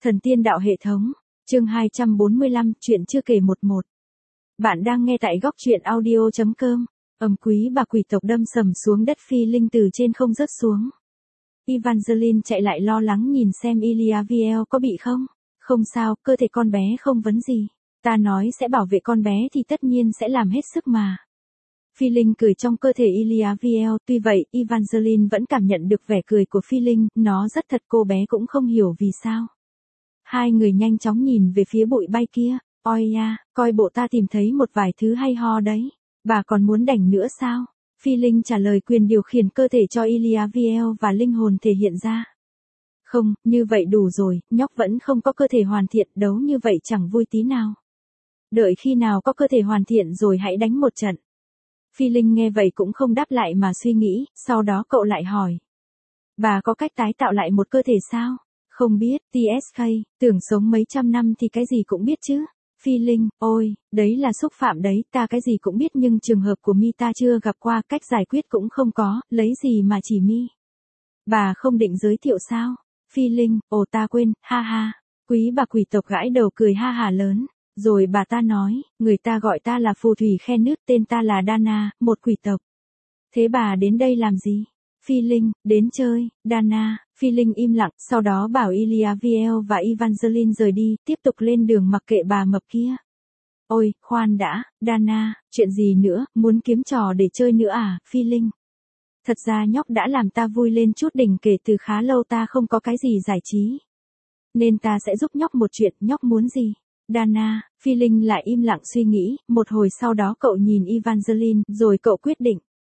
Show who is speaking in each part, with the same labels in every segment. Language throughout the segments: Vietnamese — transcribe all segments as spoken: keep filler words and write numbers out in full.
Speaker 1: Thần tiên đạo hệ thống, chương hai trăm bốn mươi lăm, chuyện chưa kể một một. Bạn đang nghe tại góc truyện audio chấm com. Ầm quý bà quỷ tộc đâm sầm xuống đất, phi linh từ trên không rớt xuống. Evangeline chạy lại lo lắng nhìn xem Iliaviel có bị không. Không sao, cơ thể con bé không vấn gì. Ta nói sẽ bảo vệ con bé thì tất nhiên sẽ làm hết sức mà. Phi linh cười trong cơ thể Iliaviel, tuy vậy Evangeline vẫn cảm nhận được vẻ cười của phi linh, nó rất thật, cô bé cũng không hiểu vì sao. Hai người nhanh chóng nhìn về phía bụi bay kia. Oi ya, coi bộ ta tìm thấy một vài thứ hay ho đấy. Bà còn muốn đảnh nữa sao? Phi linh trả lời, quyền điều khiển cơ thể cho Iliaviel và linh hồn thể hiện ra. Không, như vậy đủ rồi, nhóc vẫn không có cơ thể hoàn thiện, đấu như vậy chẳng vui tí nào. Đợi khi nào có cơ thể hoàn thiện rồi hãy đánh một trận. Phi linh nghe vậy cũng không đáp lại mà suy nghĩ, sau đó cậu lại hỏi. Bà có cách tái tạo lại một cơ thể sao? Không biết, tê ét ca, tưởng sống mấy trăm năm thì cái gì cũng biết chứ. Phi linh, ôi, đấy là xúc phạm đấy, ta cái gì cũng biết nhưng trường hợp của mi ta chưa gặp qua, cách giải quyết cũng không có, lấy gì mà chỉ mi. Bà không định giới thiệu sao? Phi linh, ồ ta quên, ha ha. Quý bà quỷ tộc gãi đầu cười ha hà lớn. Rồi bà ta nói, người ta gọi ta là phù thủy khe nước, tên ta là Dana, một quỷ tộc. Thế bà đến đây làm gì? Phi linh, đến chơi. Dana. Phi linh im lặng, sau đó bảo Iliaviel và Evangeline rời đi, tiếp tục lên đường mặc kệ bà mập kia. Ôi, khoan đã, Dana, chuyện gì nữa, muốn kiếm trò để chơi nữa à, Phi linh? Thật ra nhóc đã làm ta vui lên chút đỉnh, kể từ khá lâu ta không có cái gì giải trí. Nên ta sẽ giúp nhóc một chuyện, nhóc muốn gì? Dana. Phi linh lại im lặng suy nghĩ, một hồi sau đó cậu nhìn Evangeline, rồi cậu quyết định.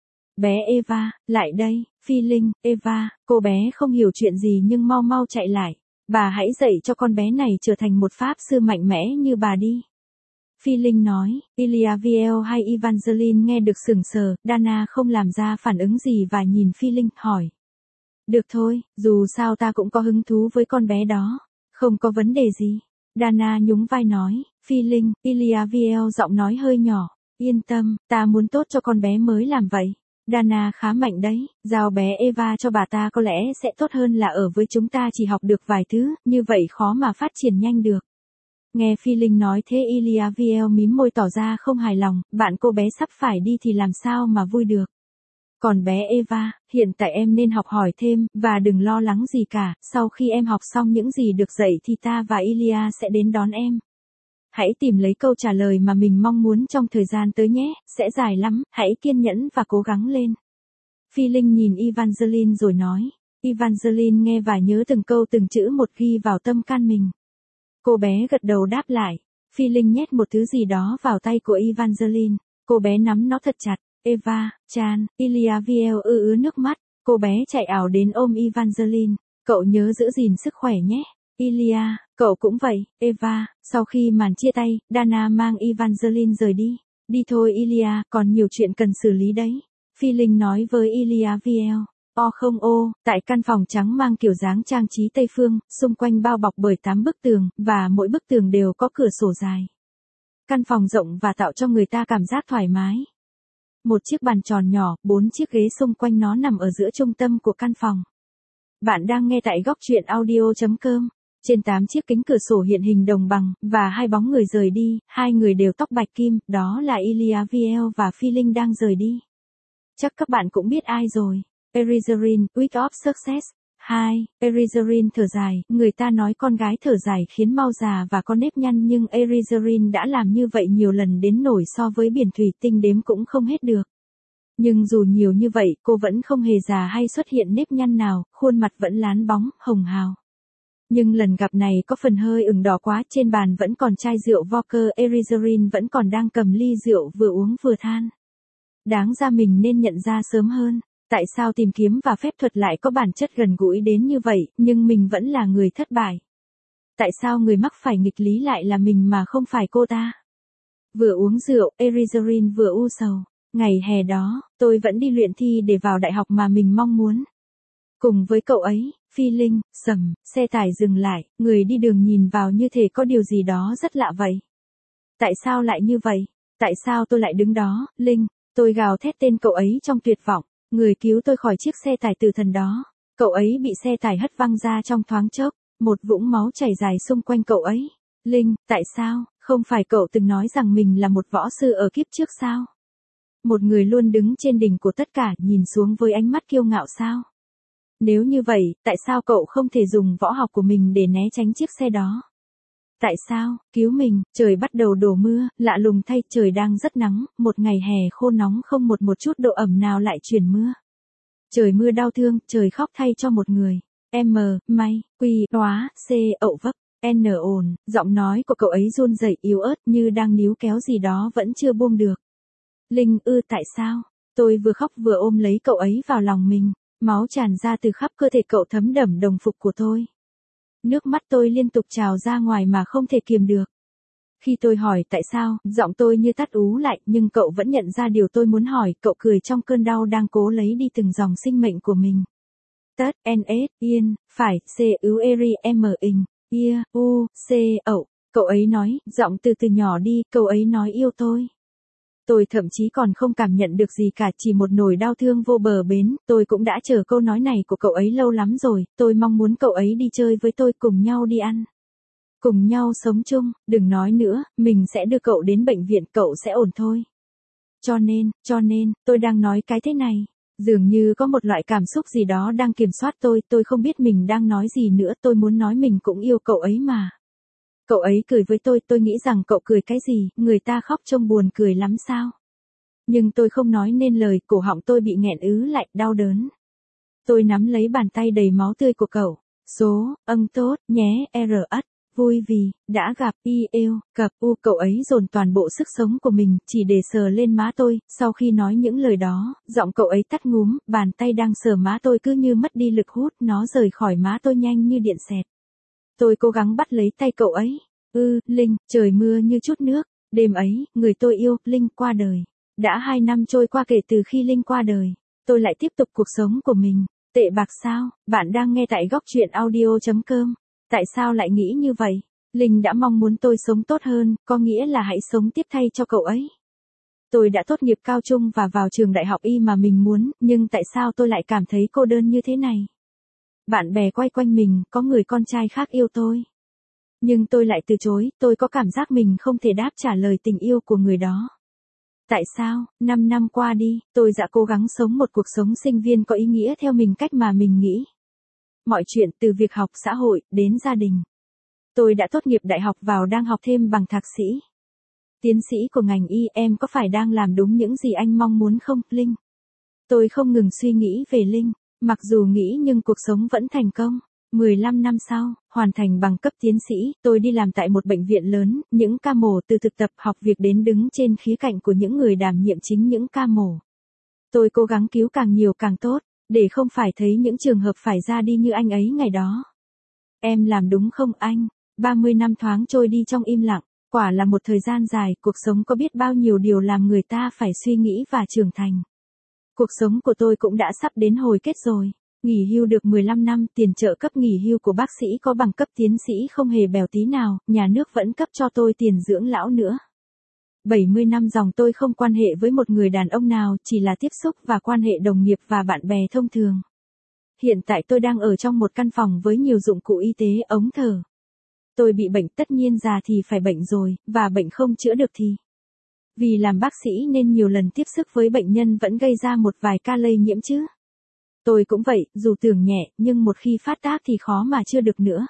Speaker 1: Bé Eva, lại đây. Phi linh, Eva, cô bé không hiểu chuyện gì nhưng mau mau chạy lại. Bà hãy dạy cho con bé này trở thành một pháp sư mạnh mẽ như bà đi. Phi linh nói. Iliaviel hay Evangeline nghe được sững sờ, Dana không làm ra phản ứng gì và nhìn Phi linh, hỏi. Được thôi, dù sao ta cũng có hứng thú với con bé đó. Không có vấn đề gì. Dana nhún vai nói. Phi linh, Iliaviel giọng nói hơi nhỏ. Yên tâm, ta muốn tốt cho con bé mới làm vậy. Dana khá mạnh đấy, giao bé Eva cho bà ta có lẽ sẽ tốt hơn là ở với chúng ta chỉ học được vài thứ, như vậy khó mà phát triển nhanh được. Nghe Phi linh nói thế Iliaviel mím môi tỏ ra không hài lòng, bạn cô bé sắp phải đi thì làm sao mà vui được. Còn bé Eva, hiện tại em nên học hỏi thêm, và đừng lo lắng gì cả, sau khi em học xong những gì được dạy thì ta và Ilia sẽ đến đón em. Hãy tìm lấy câu trả lời mà mình mong muốn trong thời gian tới nhé, sẽ dài lắm, hãy kiên nhẫn và cố gắng lên. Phi linh nhìn Evangeline rồi nói. Evangeline nghe và nhớ từng câu từng chữ một, ghi vào tâm can mình. Cô bé gật đầu đáp lại. Phi linh nhét một thứ gì đó vào tay của Evangeline. Cô bé nắm nó thật chặt. Eva, Chan, Iliaviel ư ứa nước mắt. Cô bé chạy ảo đến ôm Evangeline. Cậu nhớ giữ gìn sức khỏe nhé. Ilia, cậu cũng vậy. Eva. Sau khi màn chia tay, Dana mang Evangeline rời đi. Đi thôi Ilia, còn nhiều chuyện cần xử lý đấy. Phi linh nói với Iliaviel. O không ô, tại căn phòng trắng mang kiểu dáng trang trí Tây Phương, xung quanh bao bọc bởi tám bức tường, và mỗi bức tường đều có cửa sổ dài. Căn phòng rộng và tạo cho người ta cảm giác thoải mái. Một chiếc bàn tròn nhỏ, bốn chiếc ghế xung quanh nó nằm ở giữa trung tâm của căn phòng. Bạn đang nghe tại góc truyện audio chấm com. Trên tám chiếc kính cửa sổ hiện hình đồng bằng, và hai bóng người rời đi, hai người đều tóc bạch kim, đó là Iliaviel và Phi linh đang rời đi. Chắc các bạn cũng biết ai rồi. Erizarine, Week of Success. hai. Erizarine thở dài, người ta nói con gái thở dài khiến mau già và có nếp nhăn, nhưng Erizarine đã làm như vậy nhiều lần đến nổi so với biển thủy tinh đếm cũng không hết được. Nhưng dù nhiều như vậy, cô vẫn không hề già hay xuất hiện nếp nhăn nào, khuôn mặt vẫn lán bóng, hồng hào. Nhưng lần gặp này có phần hơi ửng đỏ quá, trên bàn vẫn còn chai rượu vodka, Erizarine vẫn còn đang cầm ly rượu vừa uống vừa than. Đáng ra mình nên nhận ra sớm hơn. Tại sao tìm kiếm và phép thuật lại có bản chất gần gũi đến như vậy, nhưng mình vẫn là người thất bại? Tại sao người mắc phải nghịch lý lại là mình mà không phải cô ta? Vừa uống rượu, Erizarine vừa u sầu. Ngày hè đó, tôi vẫn đi luyện thi để vào đại học mà mình mong muốn. Cùng với cậu ấy, Phi linh, sầm, xe tải dừng lại, người đi đường nhìn vào như thể có điều gì đó rất lạ vậy. Tại sao lại như vậy? Tại sao tôi lại đứng đó, Linh? Tôi gào thét tên cậu ấy trong tuyệt vọng. Người cứu tôi khỏi chiếc xe tải tử thần đó. Cậu ấy bị xe tải hất văng ra trong thoáng chốc. một vũng máu chảy dài xung quanh cậu ấy. Linh, tại sao, không phải cậu từng nói rằng mình là một võ sư ở kiếp trước sao? Một người luôn đứng trên đỉnh của tất cả nhìn xuống với ánh mắt kiêu ngạo sao? Nếu như vậy, tại sao cậu không thể dùng võ học của mình để né tránh chiếc xe đó? Tại sao, cứu mình, trời bắt đầu đổ mưa, lạ lùng thay trời đang rất nắng, một ngày hè khô nóng không một một chút độ ẩm nào lại chuyển mưa. Trời mưa đau thương, trời khóc thay cho một người. M, may, quy, hóa, C, ậu vấp, N ồn, giọng nói của cậu ấy run rẩy yếu ớt như đang níu kéo gì đó vẫn chưa buông được. Linh ư tại sao? Tôi vừa khóc vừa ôm lấy cậu ấy vào lòng mình, máu tràn ra từ khắp cơ thể cậu thấm đẫm đồng phục của tôi. Nước mắt tôi liên tục trào ra ngoài mà không thể kiềm được. Khi tôi hỏi tại sao, giọng tôi như tắt ú lại, nhưng cậu vẫn nhận ra điều tôi muốn hỏi, cậu cười trong cơn đau đang cố lấy đi từng dòng sinh mệnh của mình. Tất, N, S, yên, phải, C, U, Eri, M, ing, ia, U, C, ậu, cậu ấy nói, giọng từ từ nhỏ đi, cậu ấy nói yêu tôi. Tôi thậm chí còn không cảm nhận được gì cả, chỉ một nỗi đau thương vô bờ bến, tôi cũng đã chờ câu nói này của cậu ấy lâu lắm rồi, tôi mong muốn cậu ấy đi chơi với tôi, cùng nhau đi ăn. Cùng nhau sống chung, đừng nói nữa, mình sẽ đưa cậu đến bệnh viện, cậu sẽ ổn thôi. Cho nên, cho nên, tôi đang nói cái thế này. Dường như có một loại cảm xúc gì đó đang kiểm soát tôi, tôi không biết mình đang nói gì nữa, tôi muốn nói mình cũng yêu cậu ấy mà. Cậu ấy cười với tôi, tôi nghĩ rằng cậu cười cái gì, người ta khóc trông buồn cười lắm sao. Nhưng tôi không nói nên lời, cổ họng tôi bị nghẹn ứ lại, đau đớn. Tôi nắm lấy bàn tay đầy máu tươi của cậu. Số, âng tốt, nhé, R ất, vui vì, đã gặp, y yêu, cặp, u, cậu ấy dồn toàn bộ sức sống của mình, chỉ để sờ lên má tôi, sau khi nói những lời đó, giọng cậu ấy tắt ngúm, bàn tay đang sờ má tôi cứ như mất đi lực hút, nó rời khỏi má tôi nhanh như điện xẹt. Tôi cố gắng bắt lấy tay cậu ấy. Ư, Linh, trời mưa như chút nước, đêm ấy, người tôi yêu, Linh, qua đời. Đã hai năm trôi qua kể từ khi Linh qua đời, tôi lại tiếp tục cuộc sống của mình. Tệ bạc sao? Bạn đang nghe tại góc truyện audio chấm com. Tại sao lại nghĩ như vậy? Linh đã mong muốn tôi sống tốt hơn, có nghĩa là hãy sống tiếp thay cho cậu ấy. Tôi đã tốt nghiệp cao trung và vào trường đại học y mà mình muốn, nhưng tại sao tôi lại cảm thấy cô đơn như thế này? Bạn bè quay quanh mình, có người con trai khác yêu tôi. Nhưng tôi lại từ chối, tôi có cảm giác mình không thể đáp trả lời tình yêu của người đó. Tại sao, năm năm qua đi, tôi đã cố gắng sống một cuộc sống sinh viên có ý nghĩa theo mình cách mà mình nghĩ. Mọi chuyện từ việc học xã hội, đến gia đình. Tôi đã tốt nghiệp đại học vào đang học thêm bằng thạc sĩ. Tiến sĩ của ngành y, em có phải đang làm đúng những gì anh mong muốn không, Linh? Tôi không ngừng suy nghĩ về Linh, mặc dù nghĩ nhưng cuộc sống vẫn thành công. mười lăm năm sau, hoàn thành bằng cấp tiến sĩ, tôi đi làm tại một bệnh viện lớn, những ca mổ từ thực tập học việc đến đứng trên khía cạnh của những người đảm nhiệm chính những ca mổ. Tôi cố gắng cứu càng nhiều càng tốt, để không phải thấy những trường hợp phải ra đi như anh ấy ngày đó. Em làm đúng không anh? ba mươi năm thoáng trôi đi trong im lặng, quả là một thời gian dài, cuộc sống có biết bao nhiêu điều làm người ta phải suy nghĩ và trưởng thành. Cuộc sống của tôi cũng đã sắp đến hồi kết rồi. Nghỉ hưu được mười lăm năm, tiền trợ cấp nghỉ hưu của bác sĩ có bằng cấp tiến sĩ không hề bèo tí nào, nhà nước vẫn cấp cho tôi tiền dưỡng lão nữa. bảy mươi năm dòng tôi không quan hệ với một người đàn ông nào, chỉ là tiếp xúc và quan hệ đồng nghiệp và bạn bè thông thường. Hiện tại tôi đang ở trong một căn phòng với nhiều dụng cụ y tế, ống thở. Tôi bị bệnh, tất nhiên già thì phải bệnh rồi, và bệnh không chữa được thì. Vì làm bác sĩ nên nhiều lần tiếp xúc với bệnh nhân vẫn gây ra một vài ca lây nhiễm chứ. Tôi cũng vậy, dù tưởng nhẹ, nhưng một khi phát tác thì khó mà chưa được nữa.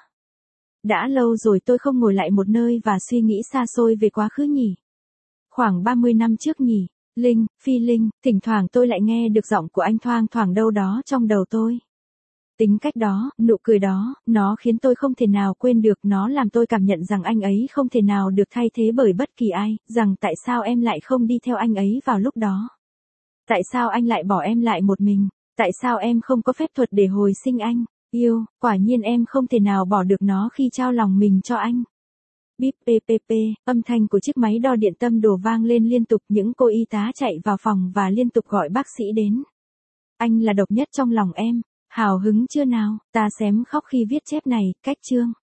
Speaker 1: Đã lâu rồi tôi không ngồi lại một nơi và suy nghĩ xa xôi về quá khứ nhỉ. Khoảng ba mươi năm trước nhỉ, Linh, Phi Linh, thỉnh thoảng tôi lại nghe được giọng của anh thoang thoảng đâu đó trong đầu tôi. Tính cách đó, nụ cười đó, nó khiến tôi không thể nào quên được, nó làm tôi cảm nhận rằng anh ấy không thể nào được thay thế bởi bất kỳ ai, rằng tại sao em lại không đi theo anh ấy vào lúc đó. Tại sao anh lại bỏ em lại một mình? Tại sao em không có phép thuật để hồi sinh anh? Yêu, quả nhiên em không thể nào bỏ được nó khi trao lòng mình cho anh. Bíp ppp, âm thanh của chiếc máy đo điện tâm đồ vang lên liên tục, những cô y tá chạy vào phòng và liên tục gọi bác sĩ đến. Anh là độc nhất trong lòng em, hào hứng chưa nào, ta xém khóc khi viết chép này, cách chương.